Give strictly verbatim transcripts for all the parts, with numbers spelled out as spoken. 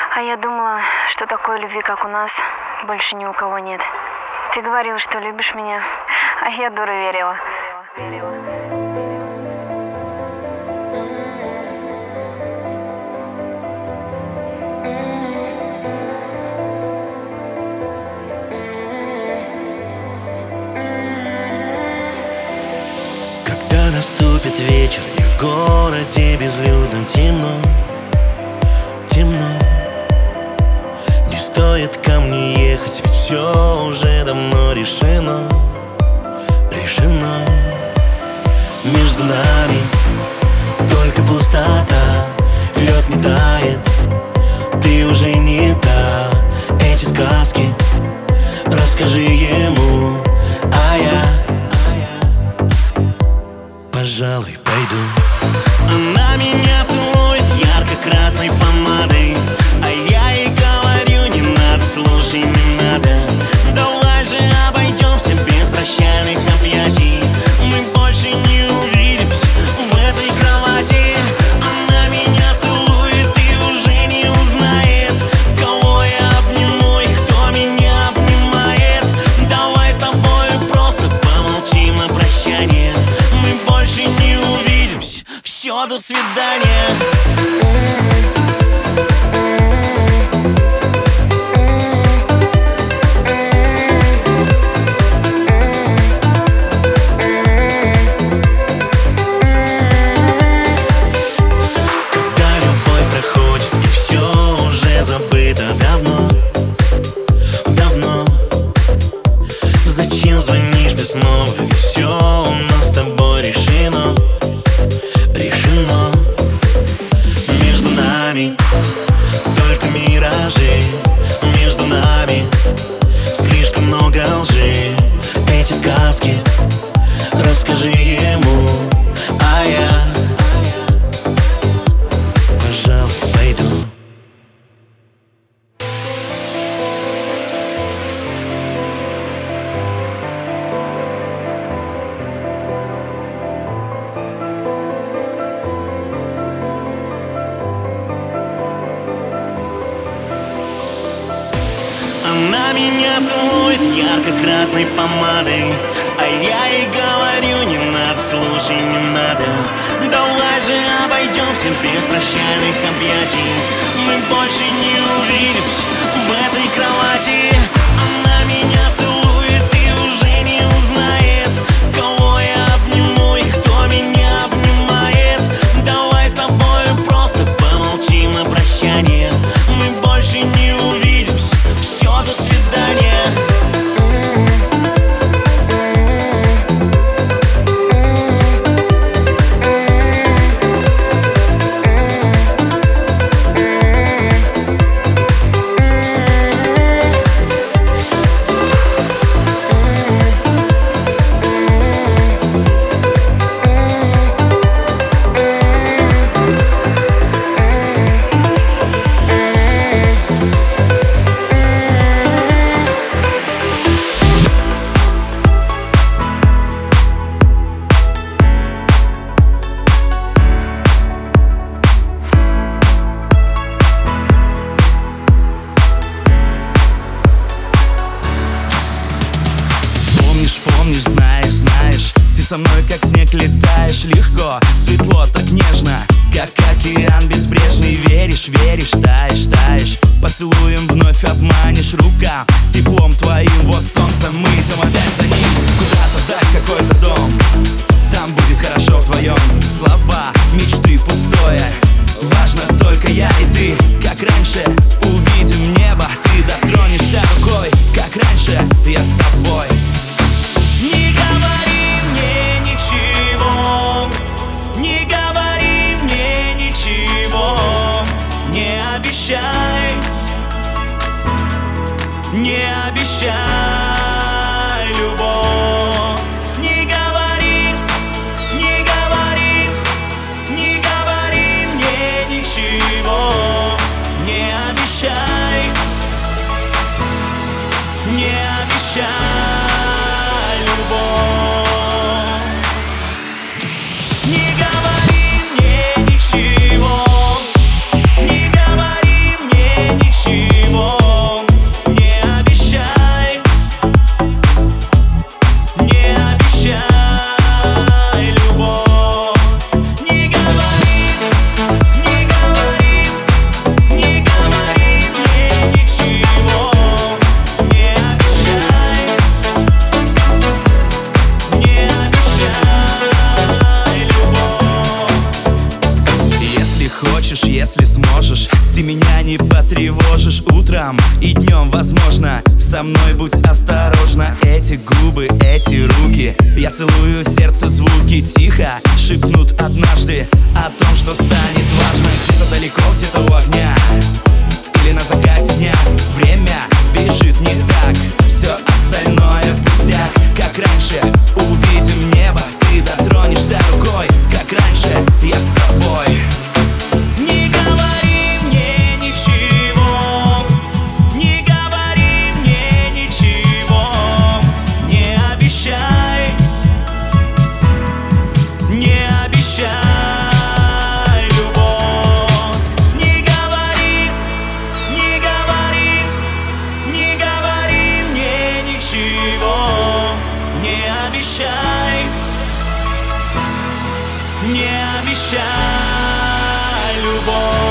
А я думала, что такой любви, как у нас, больше ни у кого нет. Ты говорил, что любишь меня, а я, дура, верила. Когда наступит вечер и в городе безлюдном темно, темно, не стоит ко мне ехать, ведь все уже давно решено, решено. Между нами только пустота, лед не тает, ты уже не та. Эти сказки расскажи ему, а я, пожалуй, пойду. Она меня целует ярко-красной помадой, а я ей говорю: не надо, слушай, не надо. Давай же обойдемся без прощальных объятий. Мы больше не увидимся в этой кровати. Она меня целует и уже не узнает, кого я обниму и кто меня обнимает. Давай с тобой просто помолчим на прощание. Мы больше не увидимся, все, до свидания. Звонишь мне снова, и все у нас с тобой решено, решено. Между нами только миражи, между нами слишком много лжи. Эти сказки расскажи ему, а я, пожалуй, пойду. Она меня целует ярко-красной помадой, а я ей говорю: не надо, слушай, не надо. Давай же обойдемся без прощальных объятий. Мы больше не увидимся в этой кровати. Она меня целует и уже не узнает, кого я обниму и кто меня обнимает. Давай с тобой просто помолчим на прощание. Мы больше не увидимся, все, до свидания. Помнишь, знаешь, знаешь, ты со мной как снег летаешь. Легко, светло, так нежно, как океан безбрежный. Веришь, веришь, таешь, таешь. Поцелуем вновь обманешь рукам, теплом твоим. Вот солнце, мы идем опять за ним. Куда-то так, какой-то дом, там будет хорошо вдвоем. Слова, мечты пустое, важно только я и ты. Как раньше, увидим небо, ты дотронешься рукой. Как раньше, я с тобой. Не говори мне ничего, не говори мне ничего, не обещай, не обещай любовь. Не говори, не говори, не говори мне ничего, не обещай, не обещай. Не говори мне ничего, не говори мне ничего. если сможешь. Ты меня не потревожишь утром и днем, возможно. Со мной будь осторожна. Эти губы, эти руки, я целую сердце, звуки тихо шепнут однажды о том, что станет важно. Где-то далеко, где-то у огня или на закате дня. Время бежит не так, все остальное пустяк. Как раньше увидим небо, ты дотронешься рукой. Как раньше я с тобой. Не говори мне ничего, не говори мне ничего, не обещай, не обещай любовь. Не говори, не говори, не говори мне ничего, не обещай, не обещай любовь.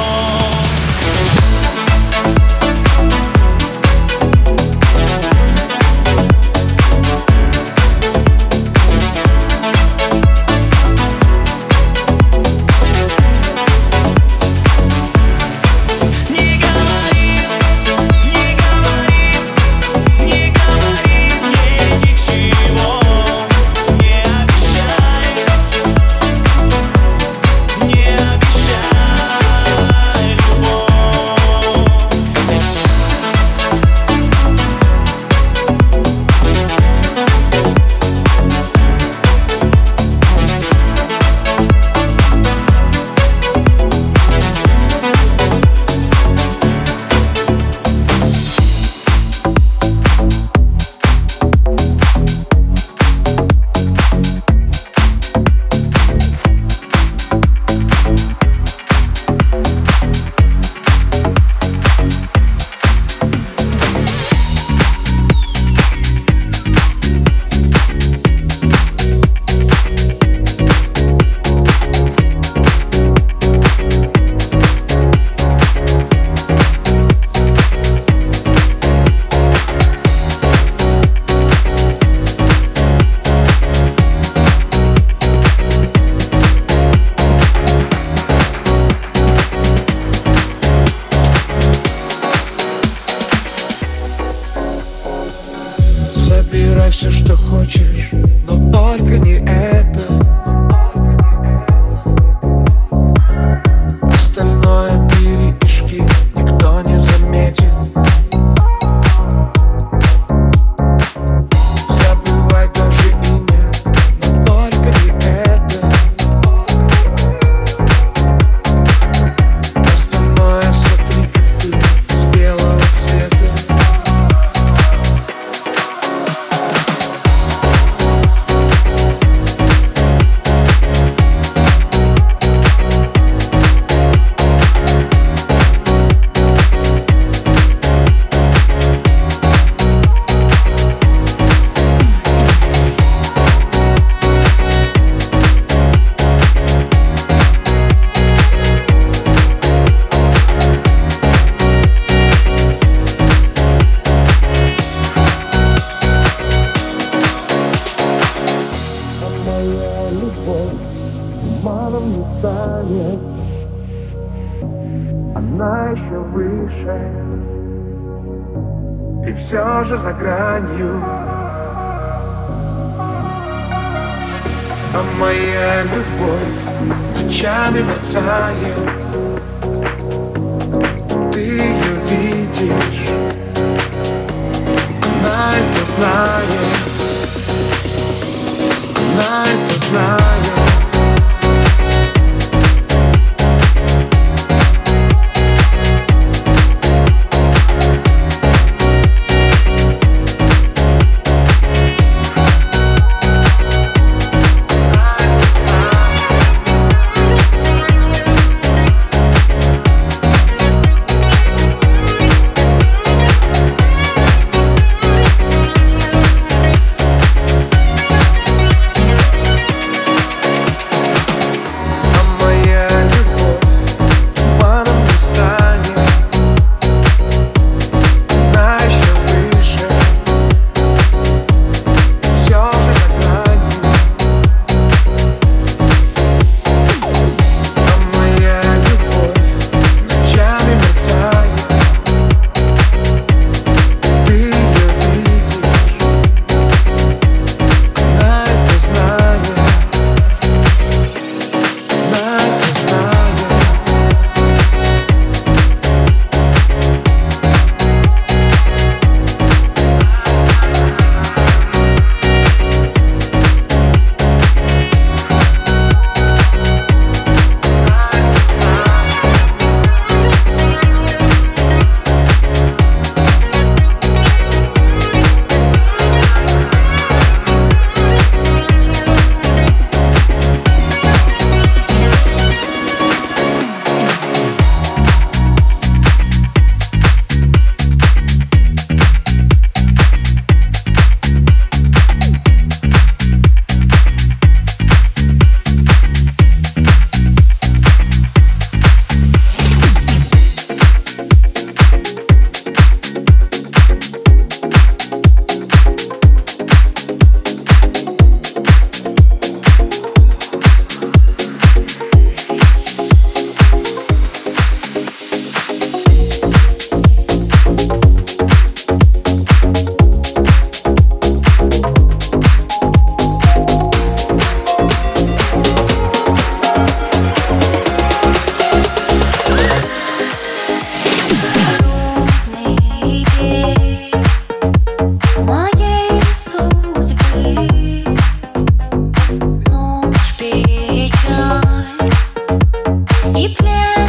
Забирай все, что хочешь, но только не это. Остальное переишки никто не заметит. Забывай даже имя, но только не это. Остальное сотри, как ты, с белого цвета. Моя любовь туманом не станет, она еще выше, и все же за гранью. А моя любовь ночами мерцает, ты ее видишь, она это знает. Она это знает.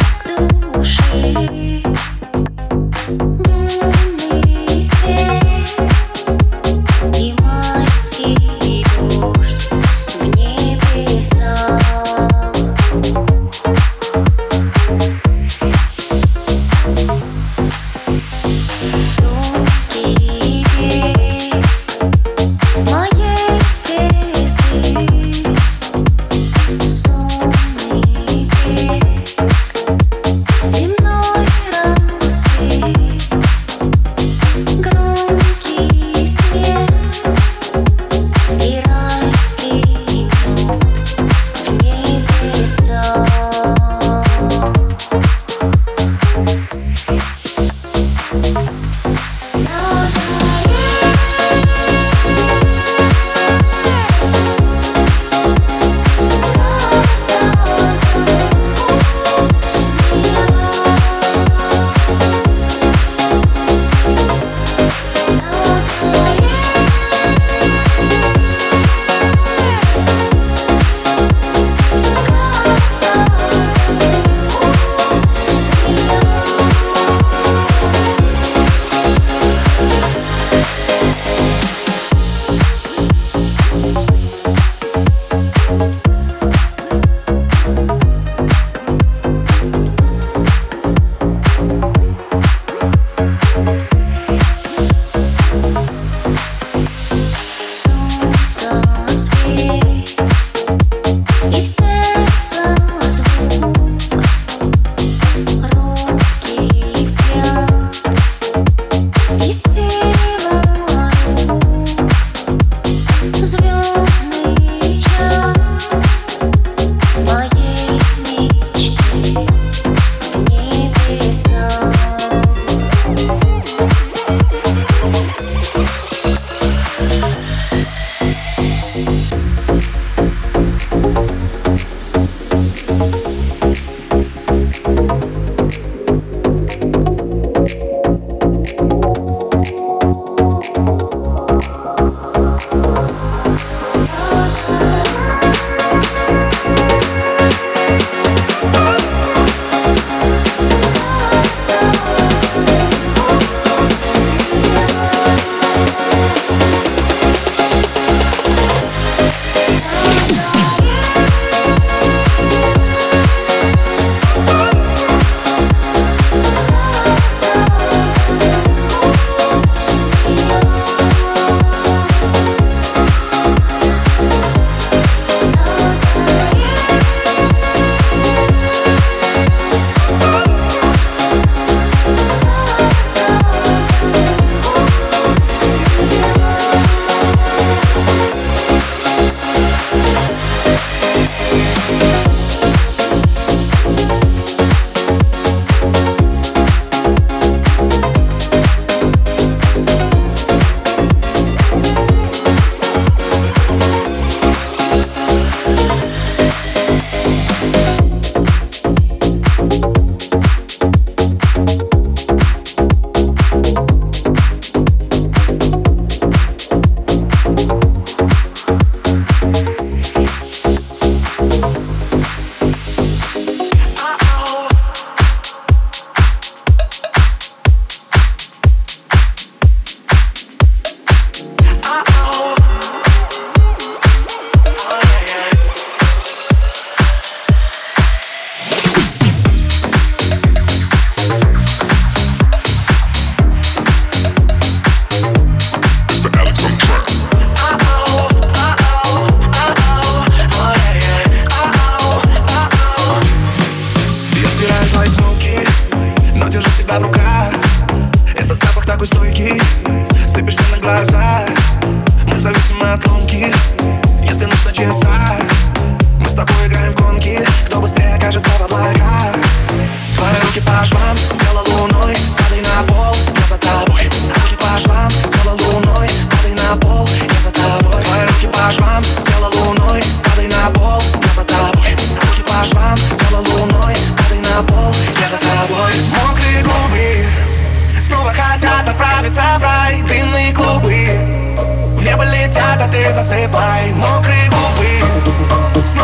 засыпай. Мокрые губы снова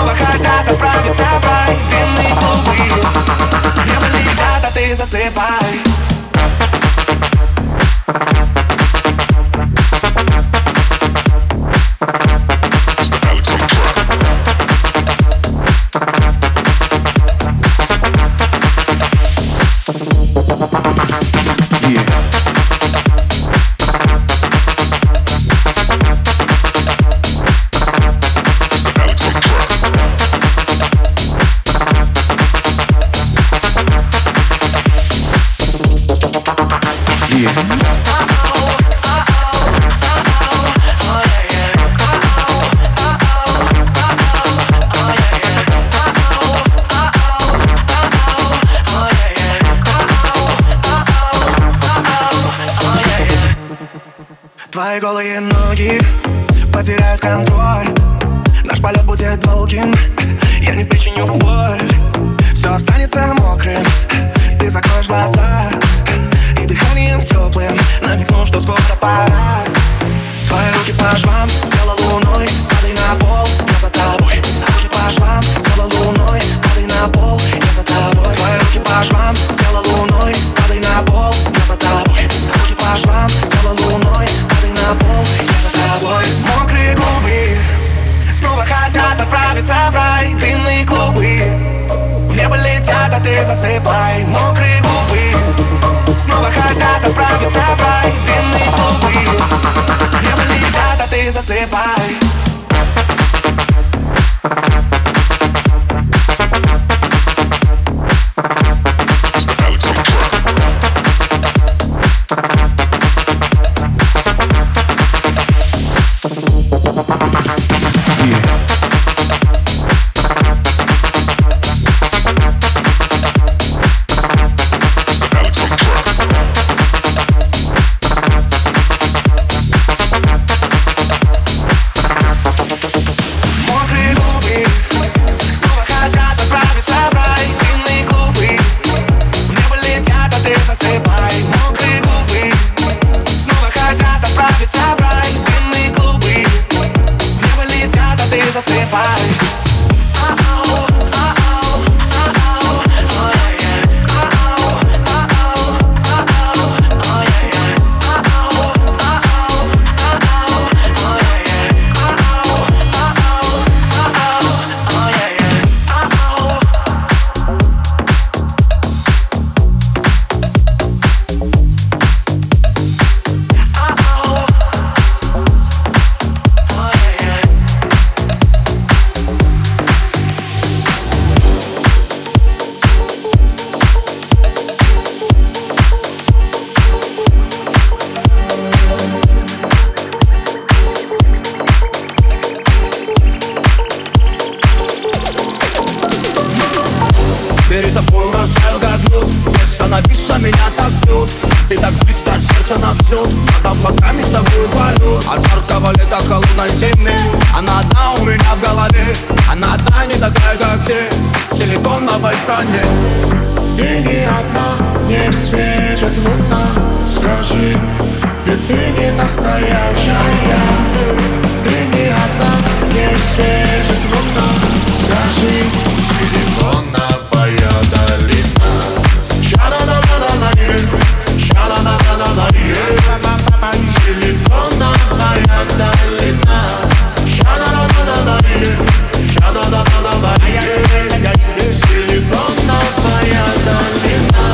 Снова хотят отправиться в рай. Дымные клубы в небо летят, а ты засыпай. Твои голые ноги потеряют контроль. Наш полет будет долгим, я не причиню боль. Все останется мокрым, ты закроешь глаза и дыханием теплым намекну, что скоро пора. Твои руки по швам, тело луной, падай на пол, я за тобой. Руки по швам, тело луной, падай на пол, я за тобой. Твои руки по швам, тело луной, падай на пол, я за тобой. Руки по швам, тело луной, падай на пол, я за тобой. Мокрые губы снова хотят отправиться в рай. Дымные клубы в небо летят, а ты засыпай. Мокрые губы снова хотят отправиться в рай. Дымные клубы в небо летят, а ты засыпай. Перед тобой растаял как лед. Не остановишься, меня так бьет. Ты так близко, сердце на взлет. Над облаками с тобой полет. От жаркого лета холодной зимы. Она одна у меня в голове. Она одна, не такая, как ты. В силиконовой стране. Ты не одна, не светит луна. Скажи, ведь ты не настоящая. Ты не одна, не светит луна. Скажи, силиконовая долина. Ша-да-да-да-да-да-е, ша-да-да-да-да-да-е. Силиконовая долина. Ша-да-да-да-да-да-е, ша-да-да-да-да-да-е. Силиконовая долина.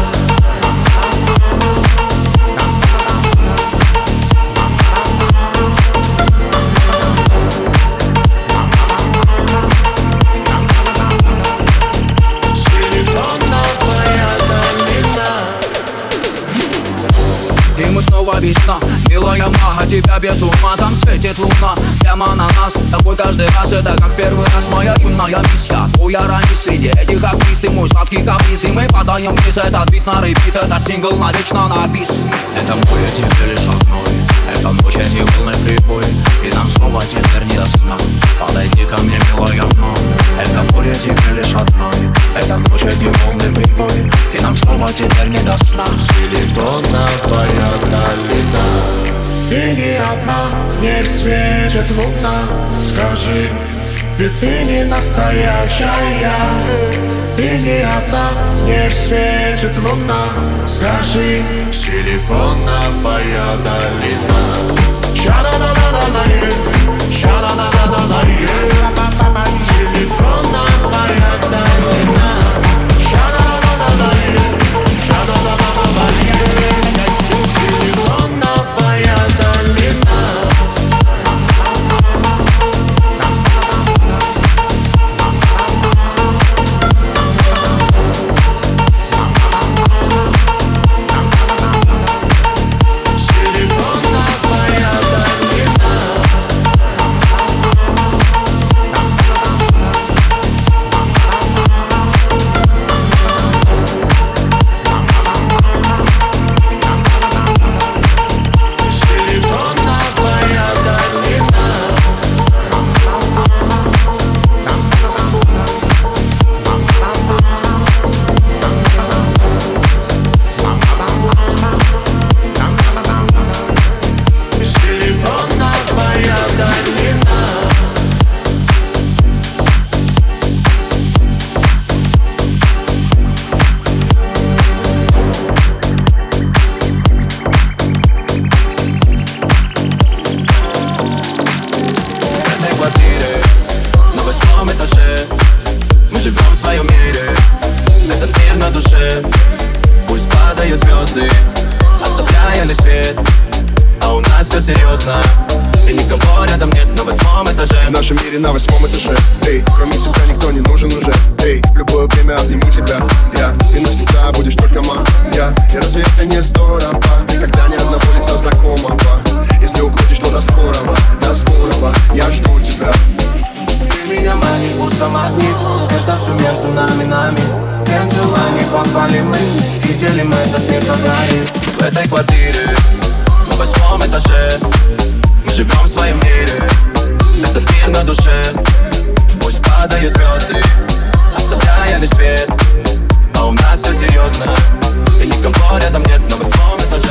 Весна, милая мага, тебя без ума. Там светит луна прямо на нас. С тобой каждый раз это как первый раз. Моя юная миссия, твоя ранее среди этих актрис. Ты мой сладкий каприз, и мы падаем вниз. Этот бит на репит, этот сингл навечно на бис. Это мой, я тебе лишь одной. Это ночь, эти волны прибой. И нам снова теперь не до сна. Подойди ко мне, милая мной. Это мой, я тебе лишь одной. Это ночь, эти волны прибой. И нам снова теперь не до сна. Силиконовая долина. Ты не одна, не светит луна. Скажи, Ведь ты не настоящая, ты не одна, не светит луна. Скажи, силиконовая долина. Ча-да-да-да-да-да-е, ча-да-да-да-да-да-е, силиконовая долина. Ча-да-да-да-да-е, ча-да-да-да-да-е, силиконовая долина. И никого рядом нет на восьмом этаже. В нашем мире на восьмом этаже. Эй, кроме тебя никто не нужен уже. Эй, в любое время обниму тебя. Я, ты навсегда будешь только моя. И разве это не здорово? Никогда ни одного лица знакомого. Если уходишь, то до скорого, до скорого. Я жду тебя. Ты меня манишь, будто магнит. Это все между нами, нами. Нет желаний, попали мы и делим этот мир на двоих. В этой квартире на восьмом этаже мы живем в своем мире. Этот мир на душе. Пусть падают звезды, оставляя лишь свет. А у нас все серьезно. И никого рядом нет на восьмом этаже.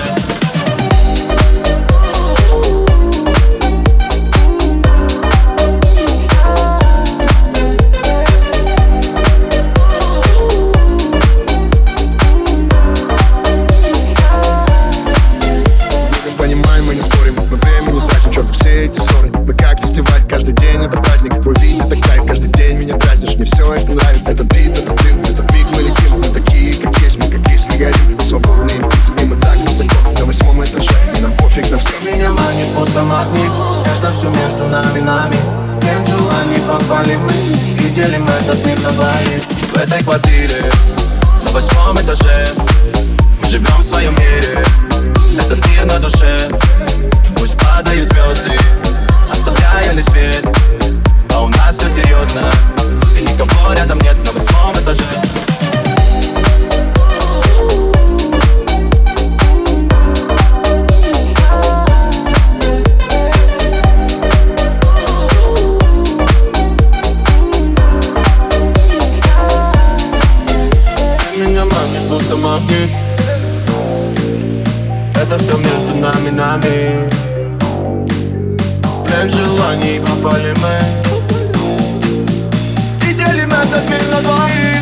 Это все между нами, нами. Нет желаний, попали мы и делим этот мир на двоих. В этой квартире на восьмом этаже мы живем в своем мире. Этот мир на душе. Пусть падают звезды, оставляя лишь свет. А у нас все серьезно. И никого рядом нет на восьмом этаже. Это все между нами, нами. Нет желаний, попали мы и делим этот мир на двоих.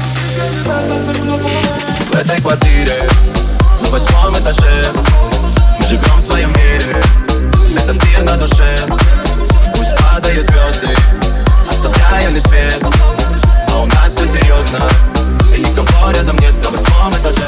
В этой квартире на восьмом этаже мы живем в своем мире. Этот мир на душе. Пусть падают звезды, оставляя лишь свет. А у нас все серьезно. И никого рядом нет на восьмом этаже.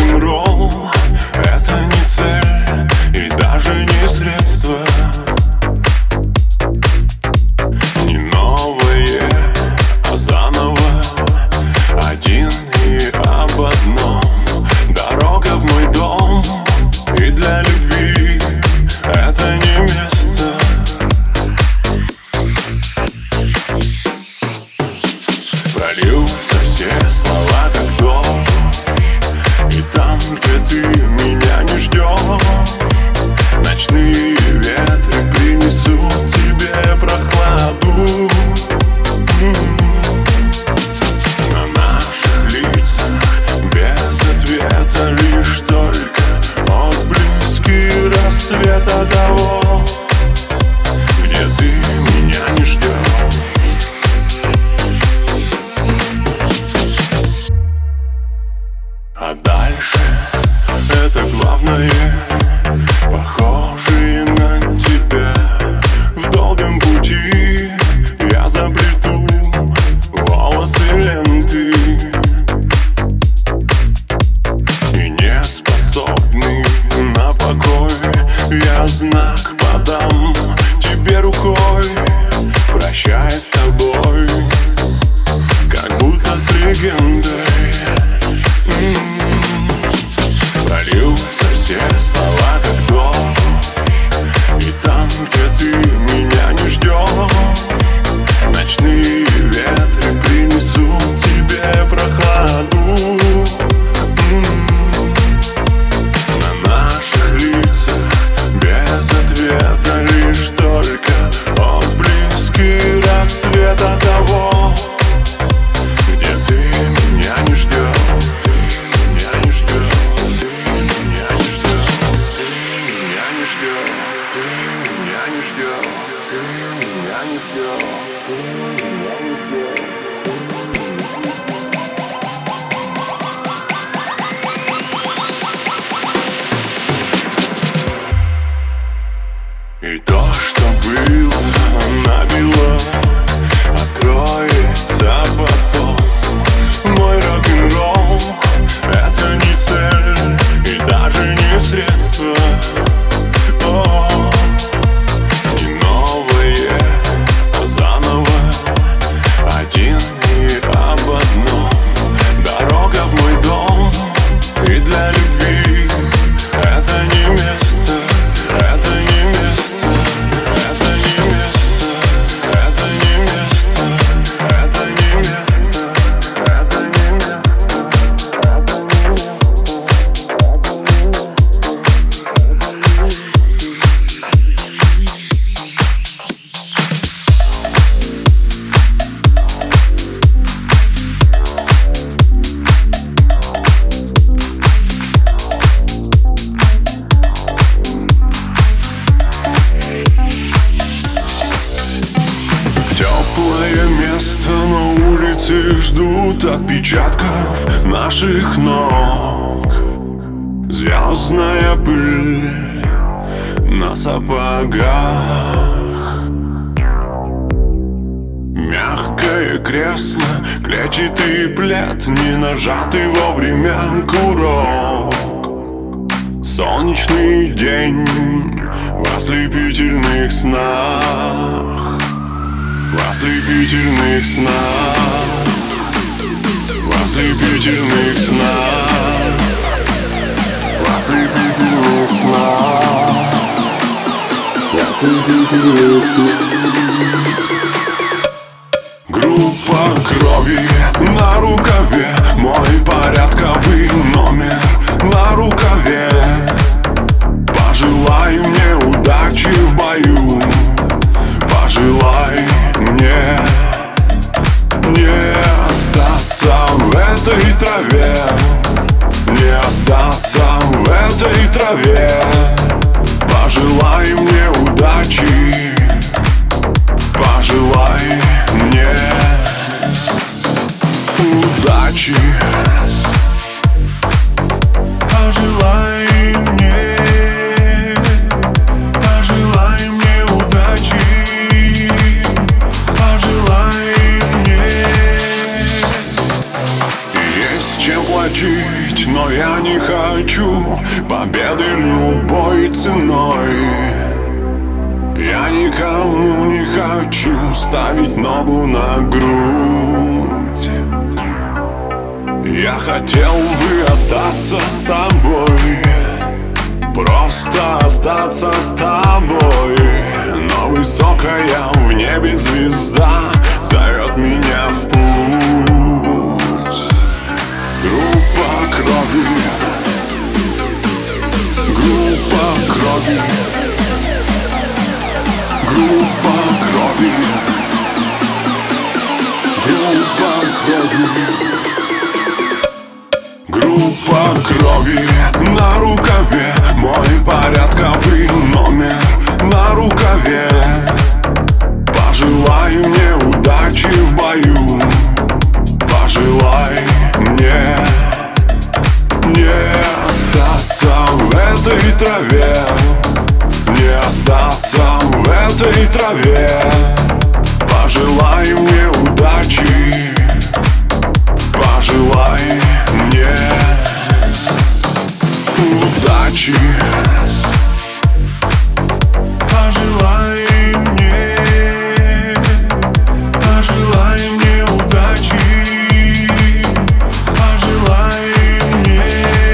Это не цель и даже не средство. долгом пути я заплету волосы ленты, и не способный на покой я знак подам тебе рукой, прощаясь с тобой, как будто с легендой. Прольются все слова, как дождь, и там, где ты меня не ждешь, ночные ветры принесут тебе прохладу. На наших лицах без ответа лишь только отблески рассвета того, где ты меня не ждешь. И то, что было набело, откроется потом. Мой рок-н-ролл — это не цель и даже не средство. О, не новое, а заново, один и об одном. Дорога в мой дом, и для любви это не место, это не место, это не место, это не место, это не место, это не место, это не место. Теплое место на улице ждут отпечатков наших ног. Звездная пыль на сапогах, мягкое кресло, клетчатый плед, не нажатый вовремя курок. Солнечный день в ослепительных снах, в ослепительных снах, в ослепительных снах, в ослепительных снах, в ослепительных снах. Группа крови на рукаве, мой порядковый номер на рукаве. Пожелай мне удачи в бою, пожелай мне не остаться в этой траве, не остаться в этой траве. Пожелай мне удачи, пожелай мне удачи. Пожелай мне, пожелай мне удачи, пожелай мне. Есть чем платить, но я не хочу победы любой ценой. Я никому не хочу ставить ногу на грудь. Я хотел бы остаться с тобой, просто остаться с тобой. Но высокая в небе звезда зовет меня в путь. Группа крови, группа крови, группа крови, группа крови. Группа крови на рукаве, мой порядковый номер на рукаве. Пожелай мне удачи в бою, пожелай мне не остаться в этой траве, не остаться в этой траве. тебе. Пожелай мне удачи, пожелай мне удачи. Пожелай мне, пожелай мне удачи, пожелай мне.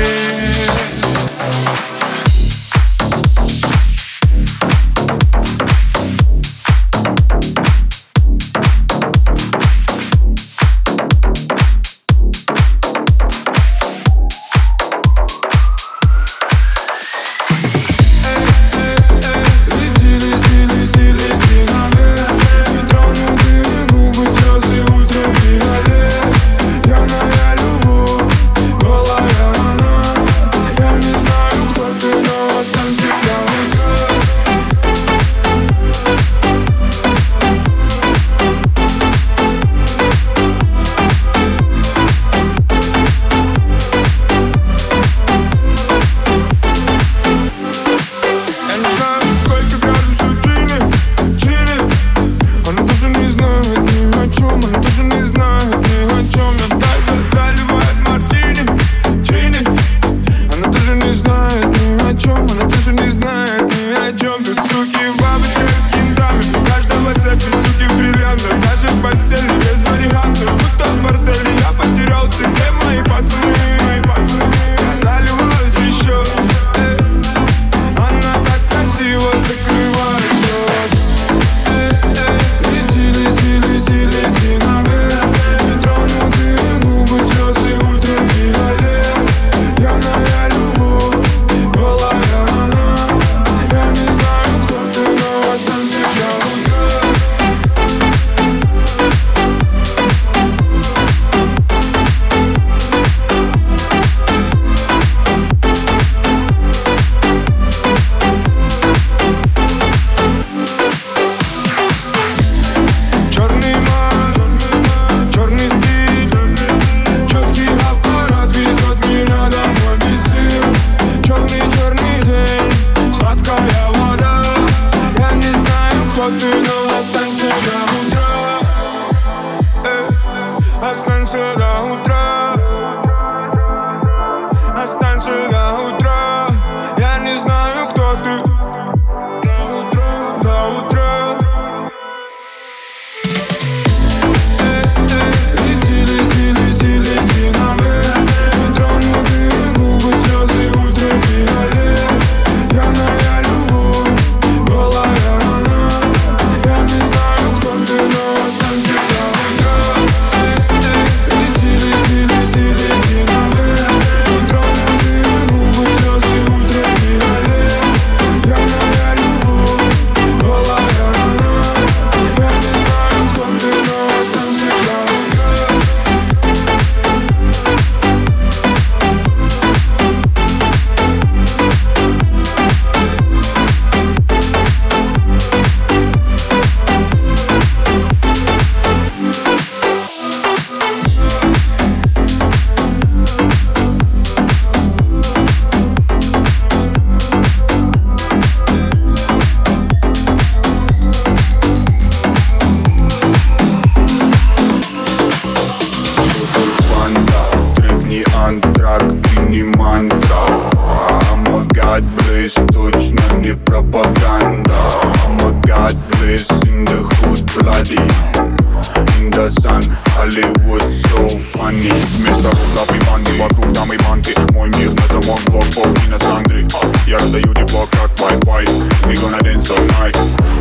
Hollywood so funny. Вместо рук и банды, вокруг там и банки. Мой мир на замок, блок, и на сандре. Я раздаю тепло, как Wi-Fi. We gonna dance all night.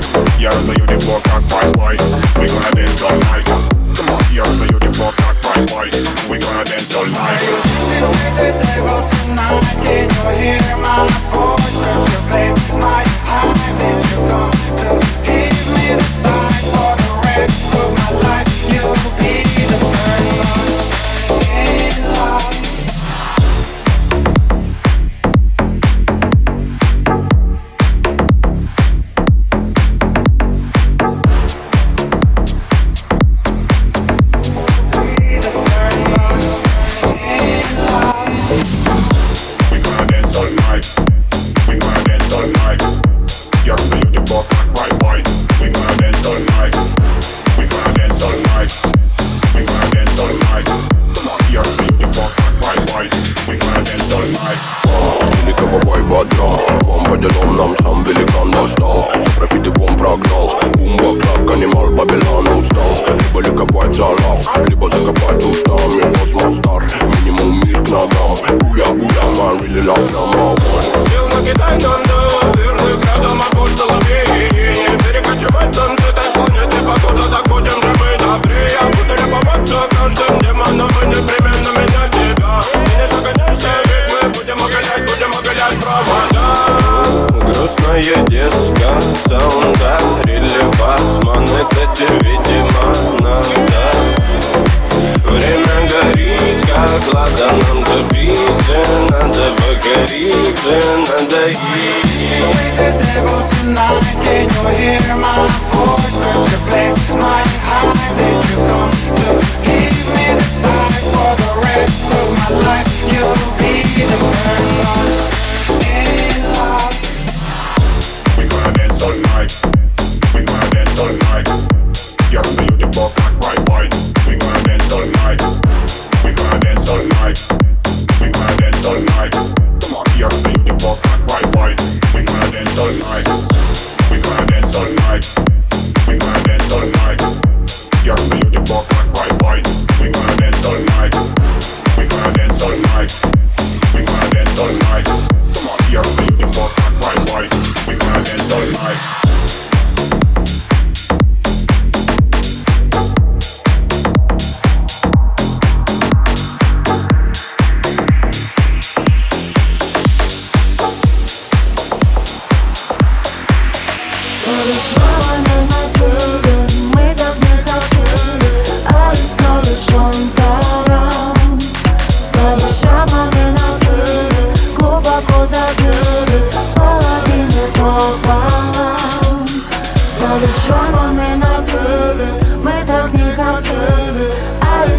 Я раздаю тепло, как Wi-Fi. We gonna dance all night. Come on, я раздаю тепло, как Wi-Fi. We gonna dance all night. Can you hear my voice? Could you play my high? Did you come to give me the sign for the rest of my life? You'll be the first in love.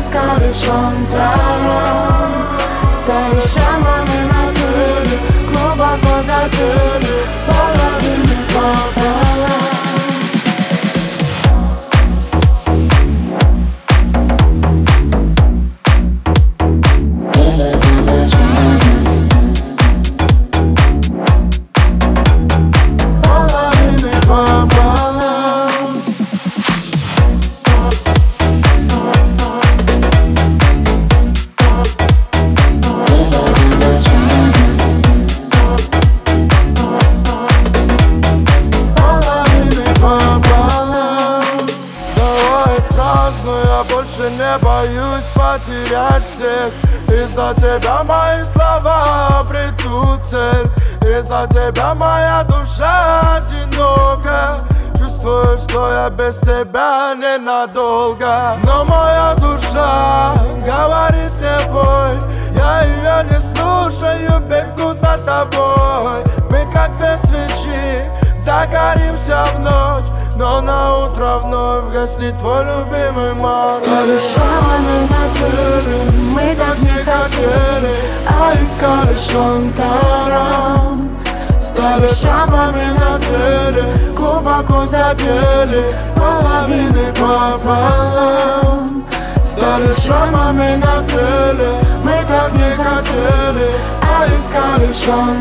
искали шантаром. Стали шрамами на теле, глубоко задели, половины пополам. Не боюсь потерять всех. Из-за тебя мои слова обретут цель. Из-за тебя моя душа одинока. Чувствую, что я без тебя ненадолго. Но моя душа говорит не бой. Я ее не слушаю, бегу за тобой. Мы как две свечи, загоримся в ночь, но на утро вновь гаснет твой любимый маг. Стали шрамами на теле, мы так не хотели, а искали шантаром. Стали шрамами на теле, глубоко задели, половины пополам. Стали шрамами на теле, мы так не хотели, а искали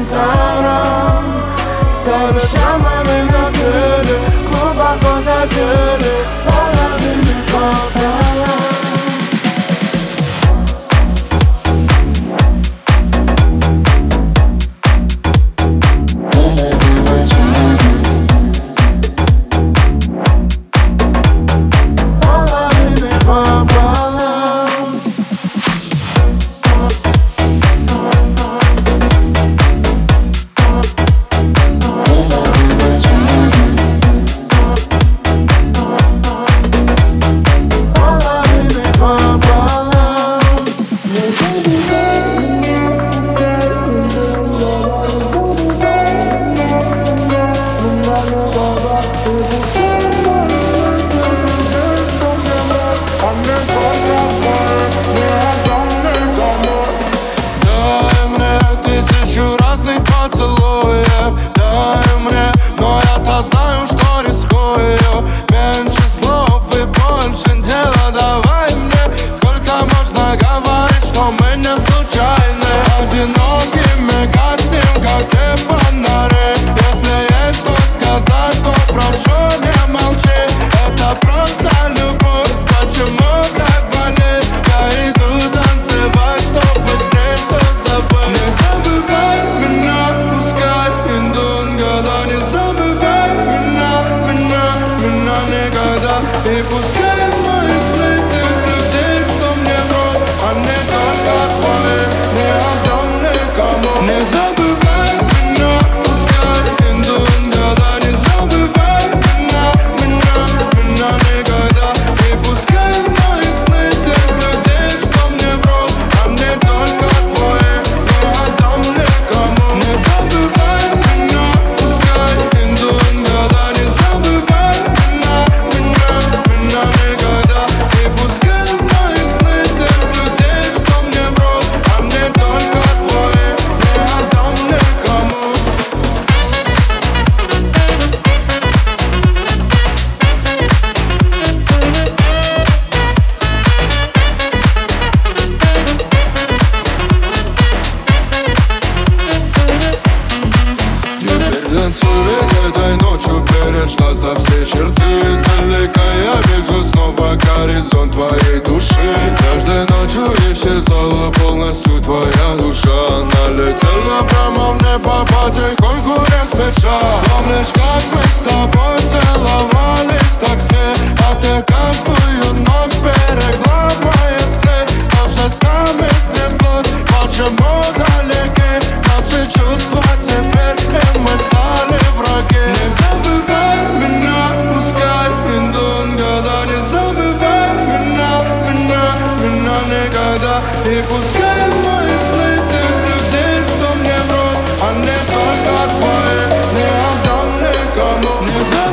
шантаром. Стали шрамами на теле, глубоко задели, половины пополам.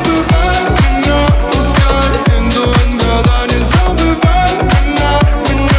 Забывай меня, пускай иду, никогда не забывай меня, меня,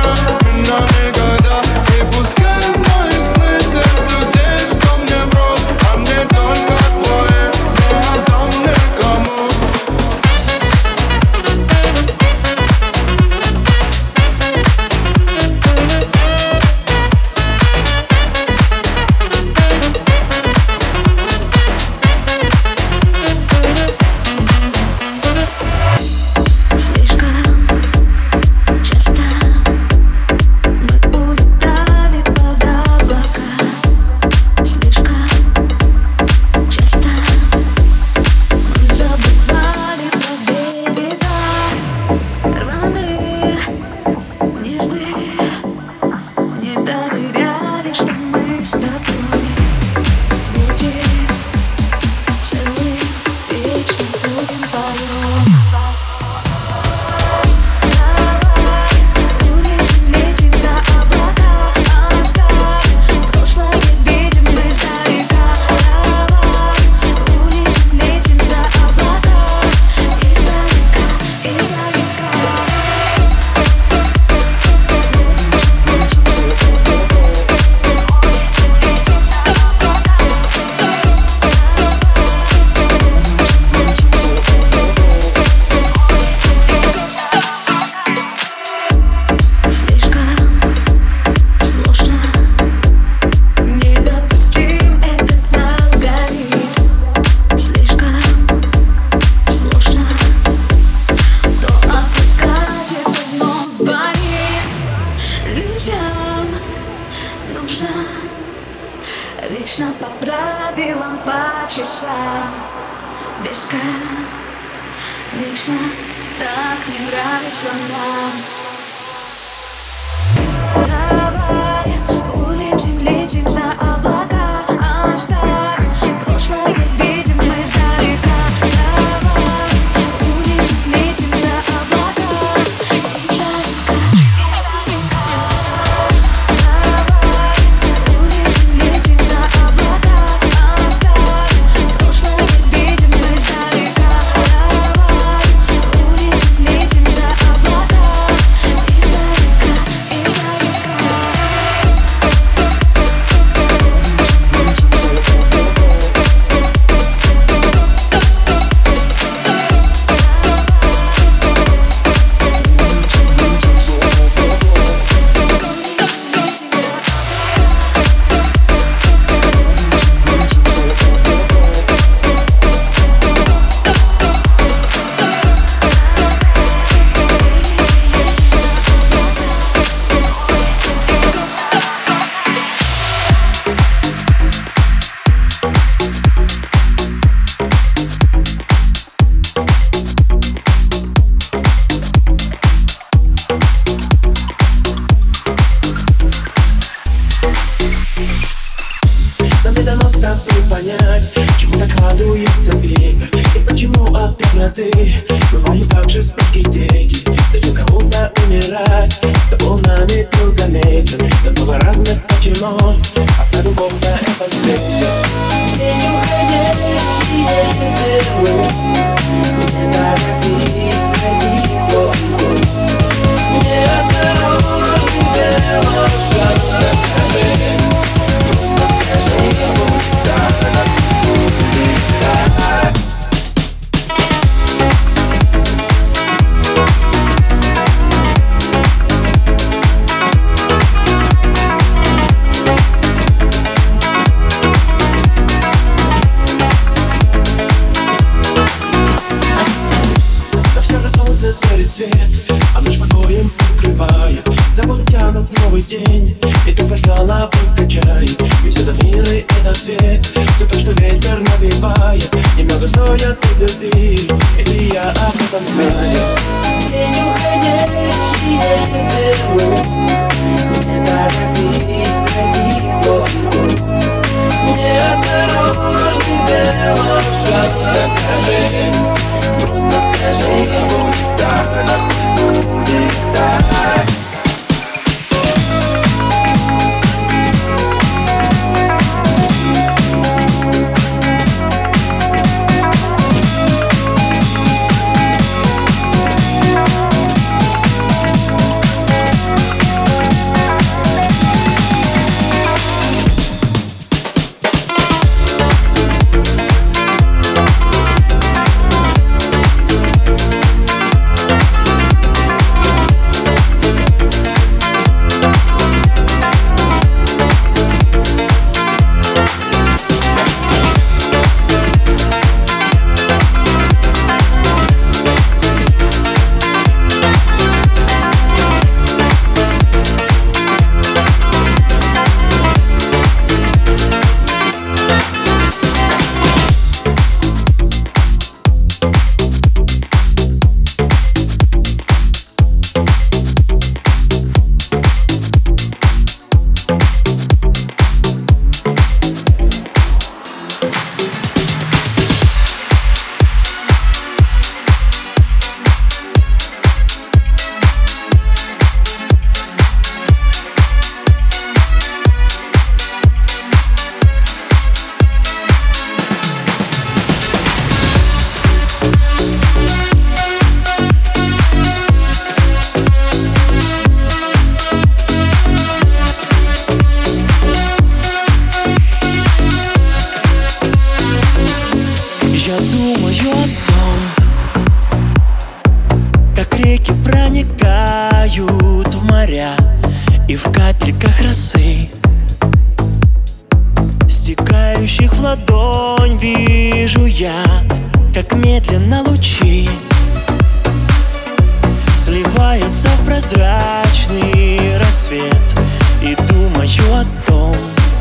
вечно, так не нравится нам. Давай улетим, летим за облака, оставь прошлое, видим мы издалека. Давай улетим, летим за облака, издалека, издалека. Давай улетим, летим за облака, оставь прошлое, видим мы издалека. Давай улетим, летим за облака, издалека, издалека. Нам не дано с тобой понять, чему так радуется мир, и почему от бедноты бывают так жестокие дети. Зачем кому-то умирать, кто волнами был замечен, до много разных почему, одна любовь на этом свете. Не уходи, не вернусь, не торопись, пройди свой путь. Неосторожно сделал шаг, расскажи. А ночь покоем укрывает, забот тянут в новый день, и только голову качает. Весь этот мир и этот свет, все то, что ветер набивает, немного стоят звезды, и я об этом знаю. Не уходи, не вернусь, не торопись, пройди свой путь. Неосторожно сделал шаг, расскажи, просто скажи, будет так, нахуй будет так. проникают в моря и в капельках росы, стекающих в ладонь, вижу я, как медленно лучи сливаются в прозрачный рассвет. И думаю о том,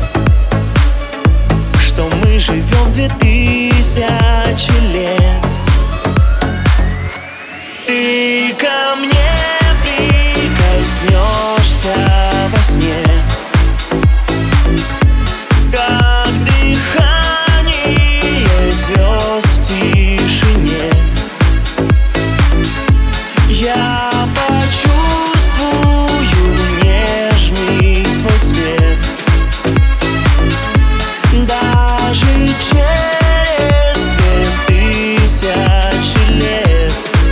что мы живем две тысячи лет. Ты ко мне прикоснешься во сне, как дыхание звезд в тишине. Я почувствую нежный твой свет, даже через две тысячи лет.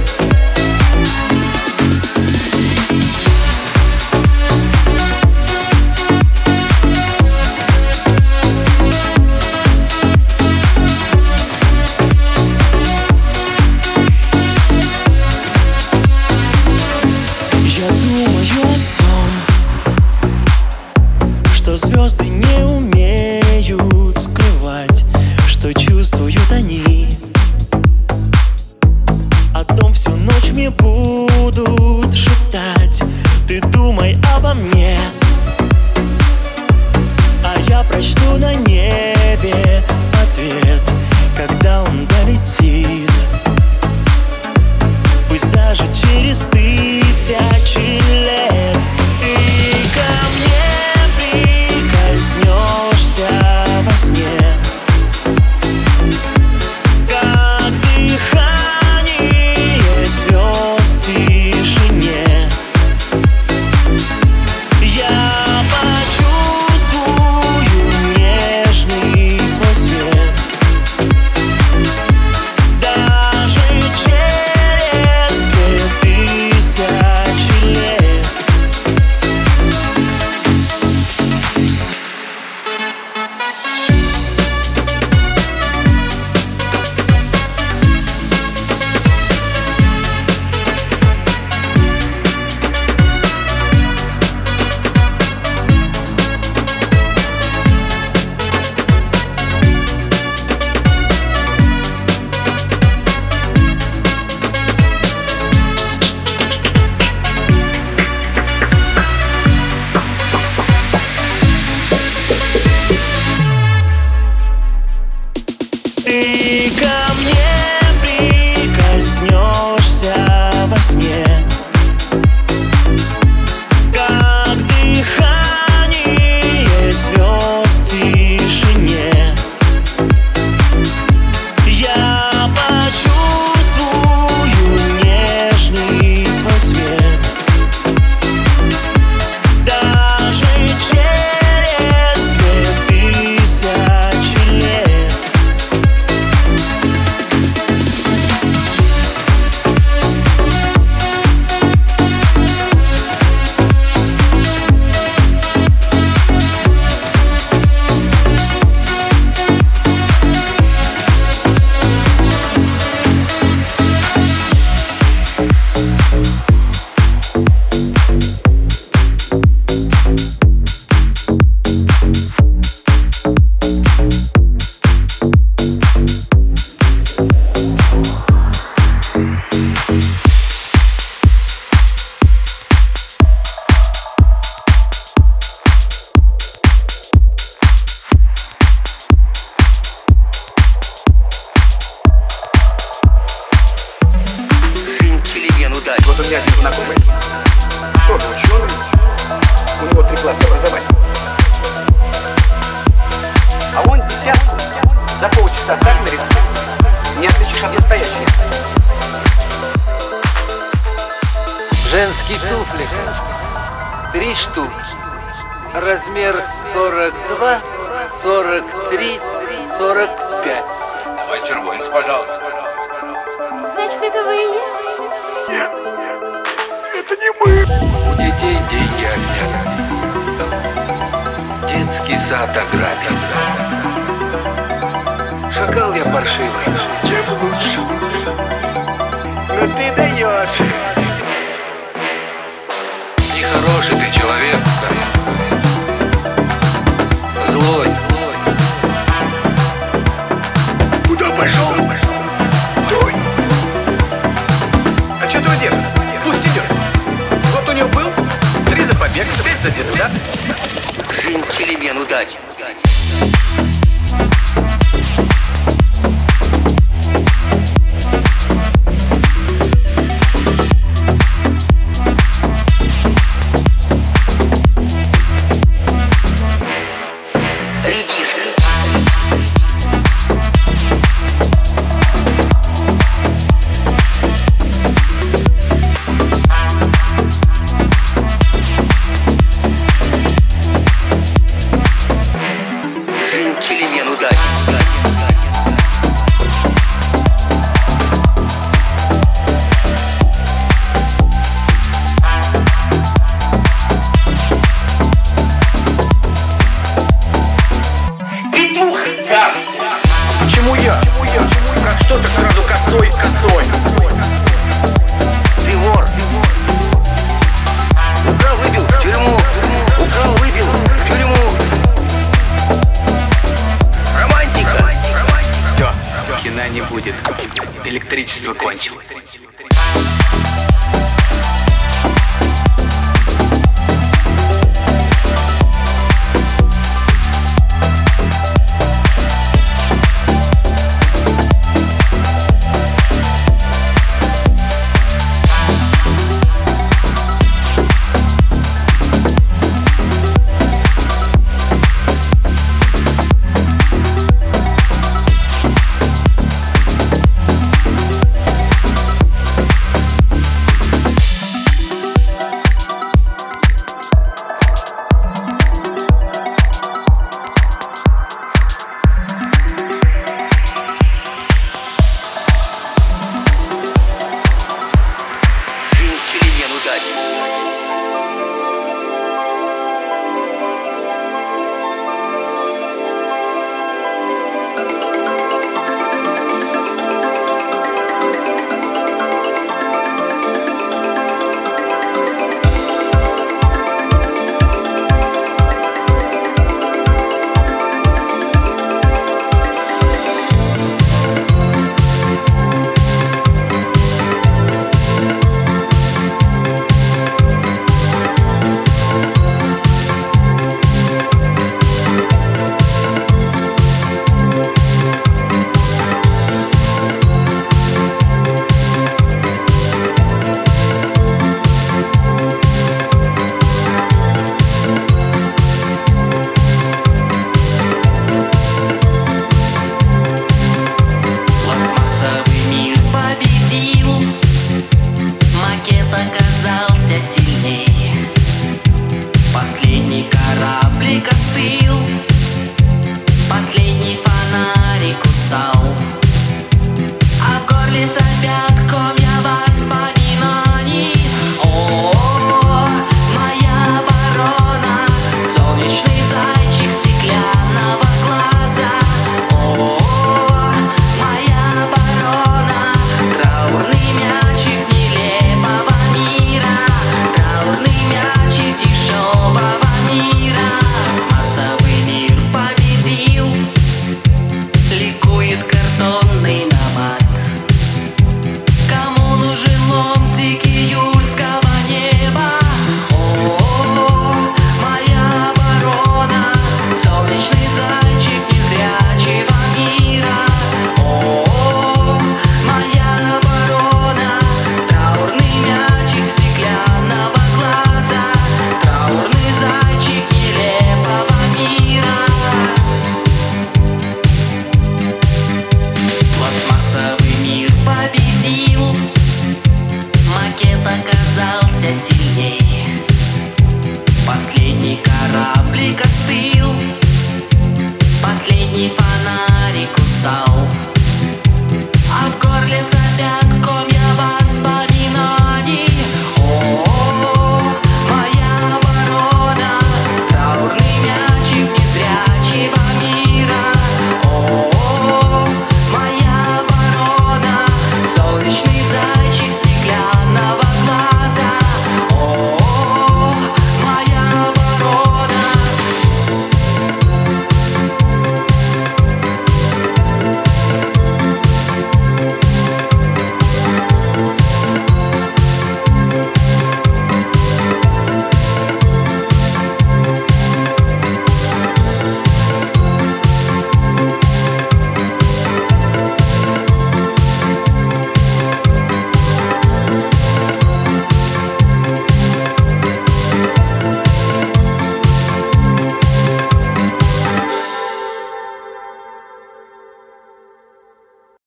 Я думаю о том, что звезды не умеют скрывать, что чувствуют они. О том всю ночь мне будут шептать: ты думай обо мне, а я прочту на небе ответ, когда он долетит. Пусть даже через тысячи лет. Ты ко мне прикоснешься во сне, как дыхание звезд в тишине. Я почувствую нежный твой свет, даже через две тысячи лет. Ты ко мне прикоснешься во сне, как дыхание звезд в тишине. Я почувствую нежный твой свет, даже через две тысячи лет. Вот у меня один знакомый, тоже ученый, у него три класса образования. А он десятку за полчаса так нарисует, не отличишь от настоящего. Женские туфли. Три штуки. Размер сорок два, сорок три, сорок пять. Давай червонец, пожалуйста. Значит, это вы и есть? Нет, это не мы. У детей деньги отняли. Детский сад ограбил. Шакал я паршивый. Чем лучше? Ну ты даешь. Нехороший ты человек. Злой. Куда пошел? Стой. А что ты его держишь? Пусть идет. Вот у него был три за побег, пять за детсад. Джентльмен, удачи. пока